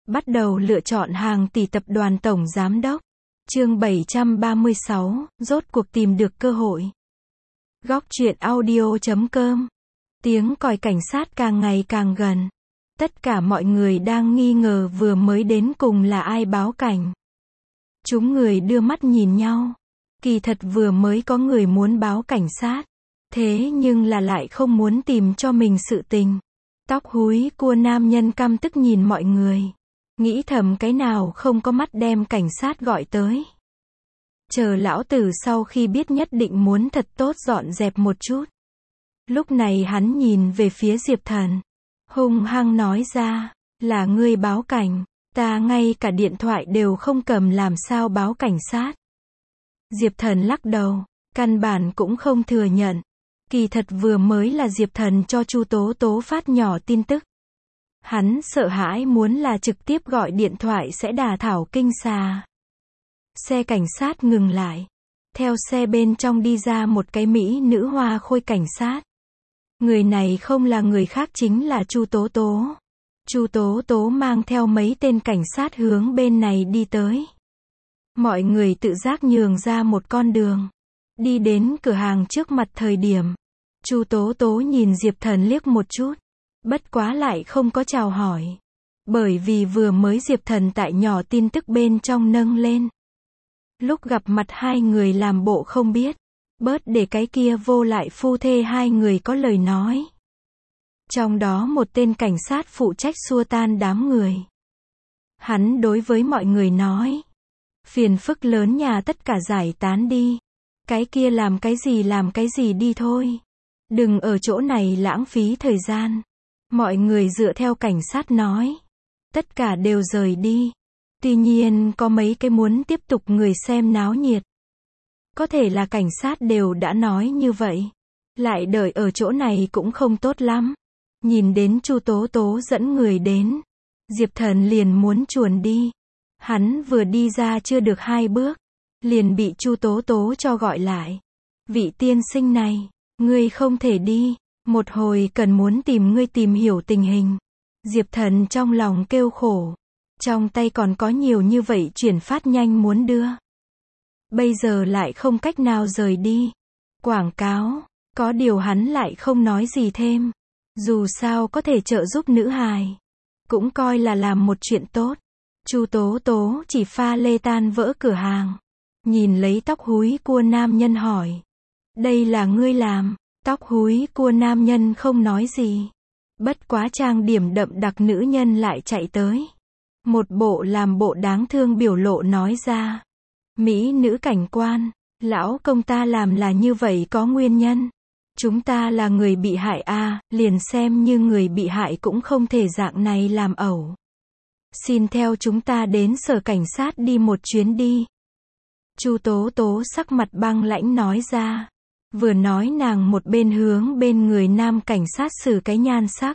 Bắt đầu lựa chọn hàng tỷ tập đoàn tổng giám đốc. Chương 736, rốt cuộc tìm được cơ hội. Góc truyện audio.com. Tiếng còi cảnh sát càng ngày càng gần. Tất cả mọi người đang nghi ngờ vừa mới đến cùng là ai báo cảnh. Chúng người đưa mắt nhìn nhau. Kỳ thật vừa mới có người muốn báo cảnh sát. Thế nhưng là lại không muốn tìm cho mình sự tình. Tóc húi cua nam nhân căm tức nhìn mọi người. Nghĩ thầm cái nào không có mắt đem cảnh sát gọi tới. Chờ lão tử sau khi biết nhất định muốn thật tốt dọn dẹp một chút. Lúc này hắn nhìn về phía Diệp Thần. Hung hăng nói ra, là ngươi báo cảnh, ta ngay cả điện thoại đều không cầm làm sao báo cảnh sát. Diệp Thần lắc đầu, căn bản cũng không thừa nhận. Kỳ thật vừa mới là Diệp Thần cho Chu Tố Tố phát nhỏ tin tức. Hắn sợ hãi muốn là trực tiếp gọi điện thoại sẽ đả thảo kinh xà. Xe cảnh sát ngừng lại. Theo xe bên trong đi ra một cái mỹ nữ hoa khôi cảnh sát. Người này không là người khác chính là Chu Tố Tố. Chu Tố Tố mang theo mấy tên cảnh sát hướng bên này đi tới. Mọi người tự giác nhường ra một con đường. Đi đến cửa hàng trước mặt thời điểm. Chu Tố Tố nhìn Diệp Thần liếc một chút. Bất quá lại không có chào hỏi. Bởi vì vừa mới Diệp Thần tại nhỏ tin tức bên trong nâng lên. Lúc gặp mặt hai người làm bộ không biết. Bớt để cái kia vô lại phu thê hai người có lời nói. Trong đó một tên cảnh sát phụ trách xua tan đám người. Hắn đối với mọi người nói. Phiền phức lớn nhà tất cả giải tán đi. Cái kia làm cái gì đi thôi. Đừng ở chỗ này lãng phí thời gian. Mọi người dựa theo cảnh sát nói. Tất cả đều rời đi. Tuy nhiên có mấy cái muốn tiếp tục người xem náo nhiệt. Có thể là cảnh sát đều đã nói như vậy. Lại đợi ở chỗ này cũng không tốt lắm. Nhìn đến Chu Tố Tố dẫn người đến. Diệp Thần liền muốn chuồn đi. Hắn vừa đi ra chưa được 2 bước. Liền bị Chu Tố Tố cho gọi lại. Vị tiên sinh này, ngươi không thể đi. Một hồi cần muốn tìm ngươi tìm hiểu tình hình. Diệp Thần trong lòng kêu khổ. Trong tay còn có nhiều như vậy chuyển phát nhanh muốn đưa. Bây giờ lại không cách nào rời đi. Quảng cáo. Có điều hắn lại không nói gì thêm. Dù sao có thể trợ giúp nữ hài. Cũng coi là làm một chuyện tốt. Chu Tố Tố chỉ pha lê tan vỡ cửa hàng. Nhìn lấy tóc húi cua nam nhân hỏi. Đây là ngươi làm. Tóc húi cua nam nhân không nói gì. Bất quá trang điểm đậm đặc nữ nhân lại chạy tới. Một bộ làm bộ đáng thương biểu lộ nói ra. Mỹ nữ cảnh quan, lão công ta làm là như vậy có nguyên nhân. Chúng ta là người bị hại liền xem như người bị hại cũng không thể dạng này làm ẩu. Xin theo chúng ta đến sở cảnh sát đi một chuyến đi. Chu Tố Tố sắc mặt băng lãnh nói ra. Vừa nói nàng một bên hướng bên người nam cảnh sát xử cái nhan sắc.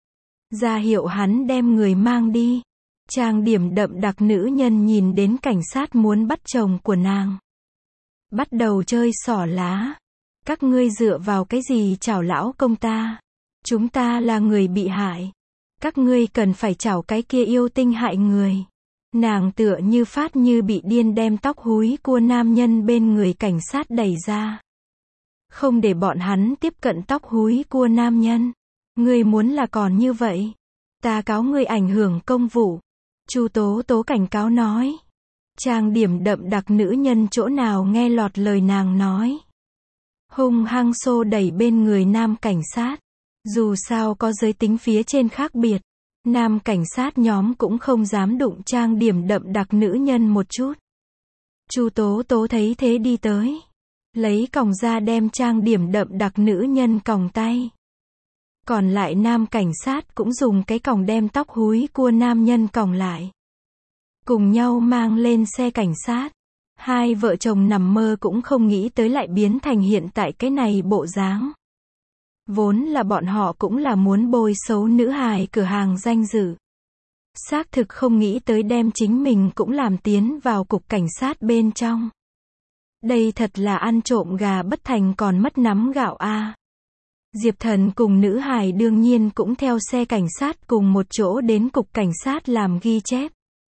Ra hiệu hắn đem người mang đi. Trang điểm đậm đặc nữ nhân nhìn đến cảnh sát muốn bắt chồng của nàng. Bắt đầu chơi xỏ lá. Các ngươi dựa vào cái gì chảo lão công ta? Chúng ta là người bị hại. Các ngươi cần phải chảo cái kia yêu tinh hại người. Nàng tựa như phát như bị điên đem tóc húi cua nam nhân bên người cảnh sát đẩy ra. Không để bọn hắn tiếp cận tóc húi cua nam nhân. Ngươi muốn là còn như vậy. Ta cáo ngươi ảnh hưởng công vụ. Chu Tố Tố cảnh cáo nói. Trang điểm đậm đặc nữ nhân chỗ nào nghe lọt lời nàng nói. Hung hăng xô đẩy bên người nam cảnh sát. Dù sao có giới tính phía trên khác biệt. Nam cảnh sát nhóm cũng không dám đụng trang điểm đậm đặc nữ nhân một chút. Chu Tố Tố thấy thế đi tới. Lấy còng ra đem trang điểm đậm đặc nữ nhân còng tay. Còn lại nam cảnh sát cũng dùng cái còng đem tóc húi cua nam nhân còng lại. Cùng nhau mang lên xe cảnh sát. Hai vợ chồng nằm mơ cũng không nghĩ tới lại biến thành hiện tại cái này bộ dáng. Vốn là bọn họ cũng là muốn bôi xấu nữ hài cửa hàng danh dự. Xác thực không nghĩ tới đem chính mình cũng làm tiến vào cục cảnh sát bên trong. Đây thật là ăn trộm gà bất thành còn mất nắm gạo Diệp Thần cùng nữ hài đương nhiên cũng theo xe cảnh sát cùng một chỗ đến cục cảnh sát làm ghi chép.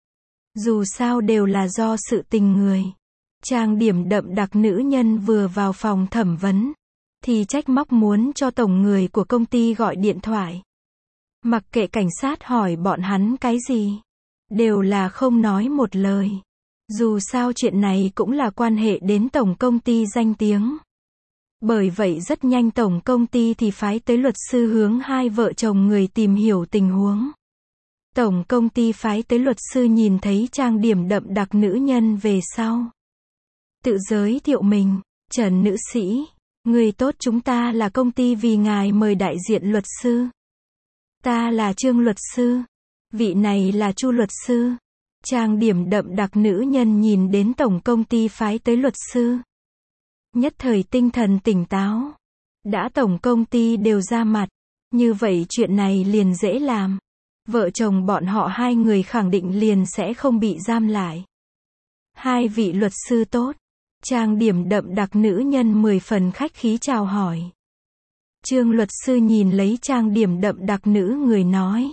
Dù sao đều là do sự tình người. Trang điểm đậm đặc nữ nhân vừa vào phòng thẩm vấn, thì trách móc muốn cho tổng người của công ty gọi điện thoại. Mặc kệ cảnh sát hỏi bọn hắn cái gì, đều là không nói một lời. Dù sao chuyện này cũng là quan hệ đến tổng công ty danh tiếng. Bởi vậy rất nhanh tổng công ty thì phái tới luật sư hướng hai vợ chồng người tìm hiểu tình huống. Tổng công ty phái tới luật sư nhìn thấy trang điểm đậm đặc nữ nhân về sau. Tự giới thiệu mình, Trần nữ sĩ, người tốt, chúng ta là công ty vì ngài mời đại diện luật sư. Ta là Trương luật sư, vị này là Chu luật sư. Trang điểm đậm đặc nữ nhân nhìn đến tổng công ty phái tới luật sư. Nhất thời tinh thần tỉnh táo. Đã tổng công ty đều ra mặt, như vậy chuyện này liền dễ làm. Vợ chồng bọn họ hai người khẳng định liền sẽ không bị giam lại. Hai vị luật sư tốt. Trang điểm đậm đặc nữ nhân 10 phần khách khí chào hỏi. Trương luật sư nhìn lấy trang điểm đậm đặc nữ người nói.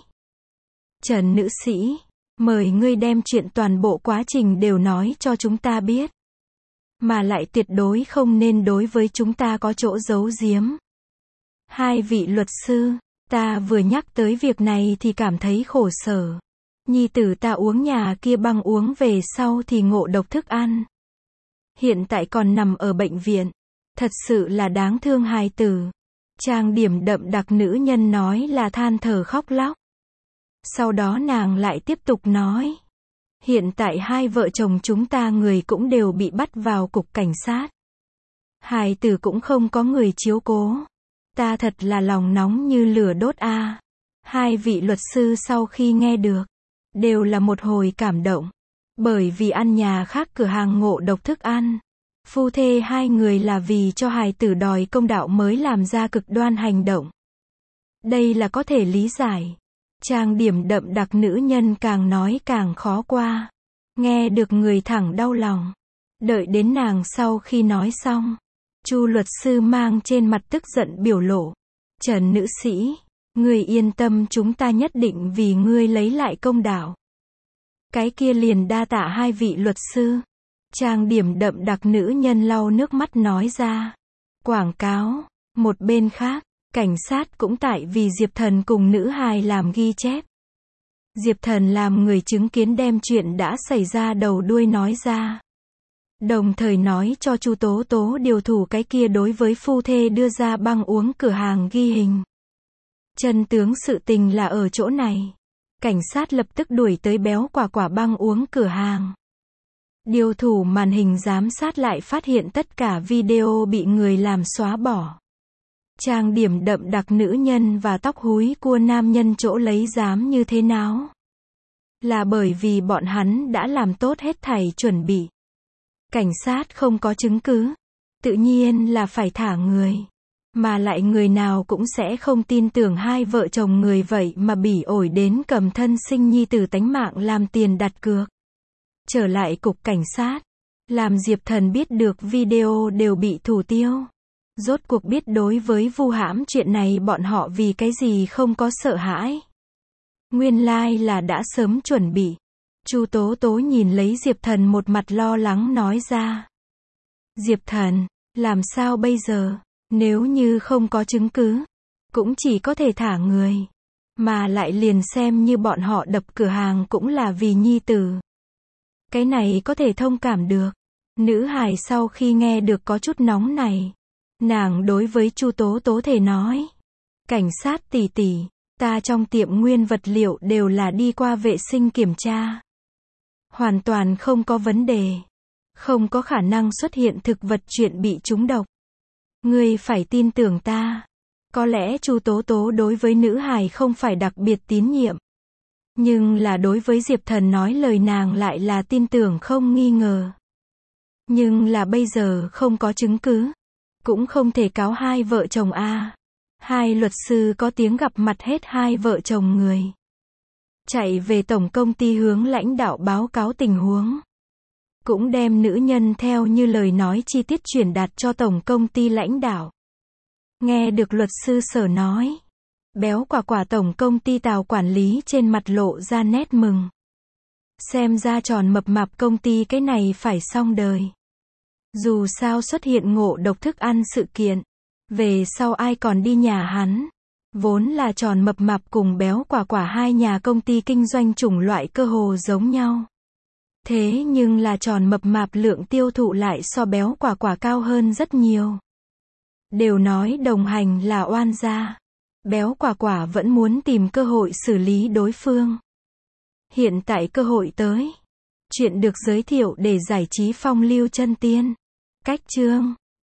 Trần nữ sĩ, mời ngươi đem chuyện toàn bộ quá trình đều nói cho chúng ta biết. Mà lại tuyệt đối không nên đối với chúng ta có chỗ giấu giếm. Hai vị luật sư, ta vừa nhắc tới việc này thì cảm thấy khổ sở. Nhi tử ta uống nhà kia băng uống về sau thì ngộ độc thức ăn. Hiện tại còn nằm ở bệnh viện. Thật sự là đáng thương hài tử. Trang điểm đậm đặc nữ nhân nói là than thở khóc lóc. Sau đó nàng lại tiếp tục nói. Hiện tại hai vợ chồng chúng ta người cũng đều bị bắt vào cục cảnh sát. Hài tử cũng không có người chiếu cố. Ta thật là lòng nóng như lửa đốt a. Hai vị luật sư sau khi nghe được, đều là một hồi cảm động. Bởi vì ăn nhà khác cửa hàng ngộ độc thức ăn. Phu thê hai người là vì cho hài tử đòi công đạo mới làm ra cực đoan hành động. Đây là có thể lý giải. Trang điểm đậm đặc nữ nhân càng nói càng khó qua. Nghe được người thẳng đau lòng. Đợi đến nàng sau khi nói xong, Chu luật sư mang trên mặt tức giận biểu lộ. Trần nữ sĩ, ngươi yên tâm, chúng ta nhất định vì ngươi lấy lại công đạo. Cái kia liền đa tạ hai vị luật sư. Trang điểm đậm đặc nữ nhân lau nước mắt nói ra. Quảng cáo. Một bên khác, cảnh sát cũng tại vì Diệp Thần cùng nữ hài làm ghi chép. Diệp Thần làm người chứng kiến đem chuyện đã xảy ra đầu đuôi nói ra. Đồng thời nói cho Chu Tố Tố điều thủ cái kia đối với phu thê đưa ra băng uống cửa hàng ghi hình. Chân tướng sự tình là ở chỗ này. Cảnh sát lập tức đuổi tới béo quả quả băng uống cửa hàng. Điều thủ màn hình giám sát lại phát hiện tất cả video bị người làm xóa bỏ. Trang điểm đậm đặc nữ nhân và tóc húi cua nam nhân chỗ lấy dám như thế nào? Là bởi vì bọn hắn đã làm tốt hết thảy chuẩn bị. Cảnh sát không có chứng cứ, tự nhiên là phải thả người. Mà lại người nào cũng sẽ không tin tưởng hai vợ chồng người vậy mà bỉ ổi đến cầm thân sinh nhi tử tánh mạng làm tiền đặt cược. Trở lại cục cảnh sát, làm Diệp Thần biết được video đều bị thủ tiêu. Rốt cuộc biết đối với vu hãm chuyện này bọn họ vì cái gì không có sợ hãi. Nguyên lai là đã sớm chuẩn bị. Chu Tố Tố nhìn lấy Diệp Thần một mặt lo lắng nói ra. Diệp Thần, làm sao bây giờ? Nếu như không có chứng cứ, cũng chỉ có thể thả người. Mà lại liền xem như bọn họ đập cửa hàng cũng là vì nhi tử. Cái này có thể thông cảm được. Nữ hài sau khi nghe được có chút nóng này. Nàng đối với Chu Tố Tố thể nói. Cảnh sát tỷ tỷ, ta trong tiệm nguyên vật liệu đều là đi qua vệ sinh kiểm tra. Hoàn toàn không có vấn đề. Không có khả năng xuất hiện thực vật chuyện bị trúng độc. Ngươi phải tin tưởng ta. Có lẽ Chu Tố Tố đối với nữ hài không phải đặc biệt tín nhiệm. Nhưng là đối với Diệp Thần nói lời nàng lại là tin tưởng không nghi ngờ. Nhưng là bây giờ không có chứng cứ. Cũng không thể cáo hai vợ chồng a. Hai luật sư có tiếng gặp mặt hết hai vợ chồng người. Chạy về tổng công ty hướng lãnh đạo báo cáo tình huống. Cũng đem nữ nhân theo như lời nói chi tiết truyền đạt cho tổng công ty lãnh đạo. Nghe được luật sư Sở nói, Béo Quả Quả tổng công ty Tào quản lý trên mặt lộ ra nét mừng. Xem ra Tròn Mập Mạp công ty cái này phải xong đời. Dù sao xuất hiện ngộ độc thức ăn sự kiện, về sau ai còn đi nhà hắn. Vốn là Tròn Mập Mạp cùng Béo Quả Quả hai nhà công ty kinh doanh chủng loại cơ hồ giống nhau. Thế nhưng là Tròn Mập Mạp lượng tiêu thụ lại so Béo Quả Quả cao hơn rất nhiều. Đều nói đồng hành là oan gia. Béo Quả Quả vẫn muốn tìm cơ hội xử lý đối phương. Hiện tại cơ hội tới. Chuyện được giới thiệu để giải trí phong lưu chân tiên. Cách chương